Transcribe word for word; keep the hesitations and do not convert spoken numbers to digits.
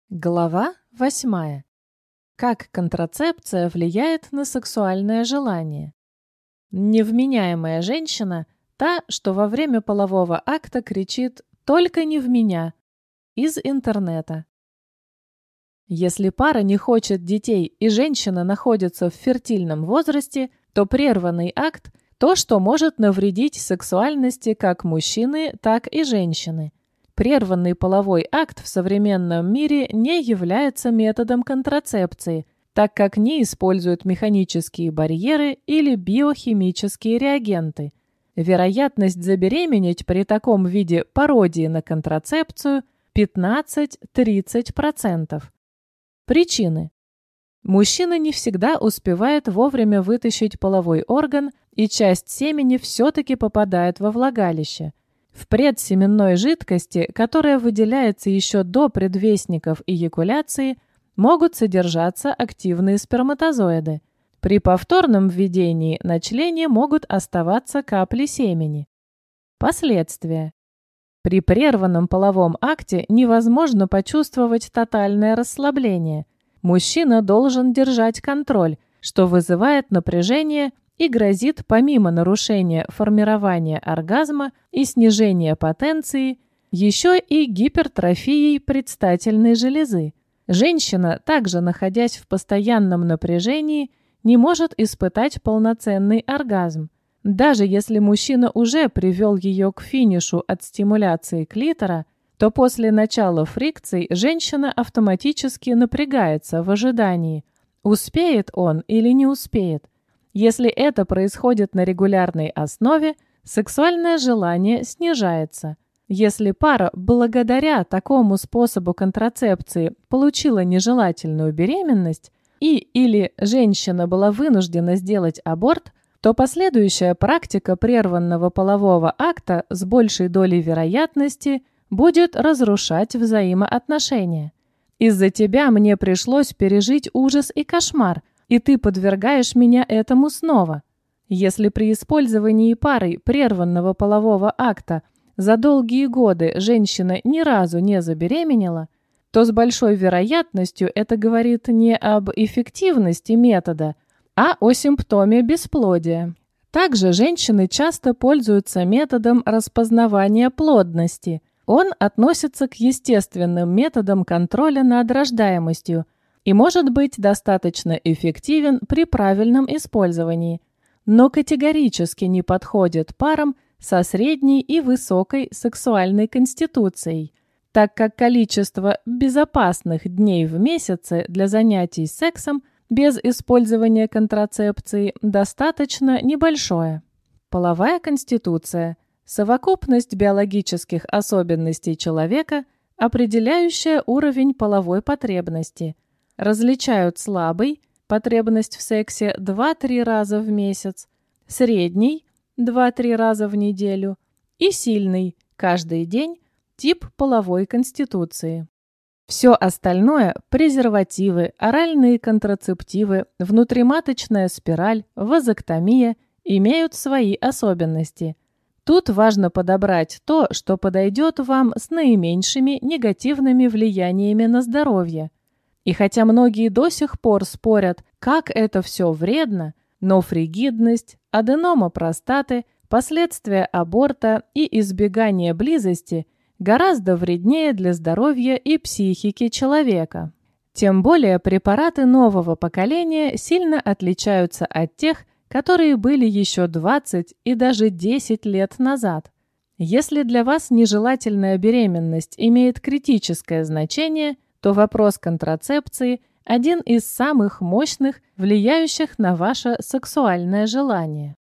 Глава восьмая. Как контрацепция влияет на сексуальное желание? Невменяемая женщина – та, что во время полового акта кричит «только не в меня» из интернета. Если пара не хочет детей и женщина находится в фертильном возрасте, то прерванный акт – то, что может навредить сексуальности как мужчины, так и женщины. Прерванный половой акт в современном мире не является методом контрацепции, так как не используют механические барьеры или биохимические реагенты. Вероятность забеременеть при таком виде пародии на контрацепцию пятнадцать-тридцать процентов. Причины. Мужчина не всегда успевает вовремя вытащить половой орган, и часть семени все-таки попадает во влагалище. В предсеменной жидкости, которая выделяется еще до предвестников эякуляции, могут содержаться активные сперматозоиды. При повторном введении на члене могут оставаться капли семени. Последствия. При прерванном половом акте невозможно почувствовать тотальное расслабление. Мужчина должен держать контроль, что вызывает напряжение и грозит помимо нарушения формирования оргазма и снижения потенции, еще и гипертрофией предстательной железы. Женщина, также находясь в постоянном напряжении, не может испытать полноценный оргазм. Даже если мужчина уже привел ее к финишу от стимуляции клитора, то после начала фрикций женщина автоматически напрягается в ожидании, успеет он или не успеет. Если это происходит на регулярной основе, сексуальное желание снижается. Если пара благодаря такому способу контрацепции получила нежелательную беременность и или женщина была вынуждена сделать аборт, то последующая практика прерванного полового акта с большей долей вероятности будет разрушать взаимоотношения. Из-за тебя мне пришлось пережить ужас и кошмар, и ты подвергаешь меня этому снова. Если при использовании парой прерванного полового акта за долгие годы женщина ни разу не забеременела, то с большой вероятностью это говорит не об эффективности метода, а о симптоме бесплодия. Также женщины часто пользуются методом распознавания плодности. Он относится к естественным методам контроля над рождаемостью и может быть достаточно эффективен при правильном использовании, но категорически не подходит парам со средней и высокой сексуальной конституцией, так как количество безопасных дней в месяце для занятий сексом без использования контрацепции достаточно небольшое. Половая конституция – совокупность биологических особенностей человека, определяющая уровень половой потребности. Различают слабый – потребность в сексе два-три раза в месяц, средний – два-три раза в неделю и сильный – каждый день тип половой конституции. Все остальное – презервативы, оральные контрацептивы, внутриматочная спираль, вазоктомия – имеют свои особенности. Тут важно подобрать то, что подойдет вам с наименьшими негативными влияниями на здоровье. И хотя многие до сих пор спорят, как это все вредно, но фригидность, аденома простаты, последствия аборта и избегание близости гораздо вреднее для здоровья и психики человека. Тем более препараты нового поколения сильно отличаются от тех, которые были еще двадцать и даже десять лет назад. Если для вас нежелательная беременность имеет критическое значение, то вопрос контрацепции – один из самых мощных, влияющих на ваше сексуальное желание.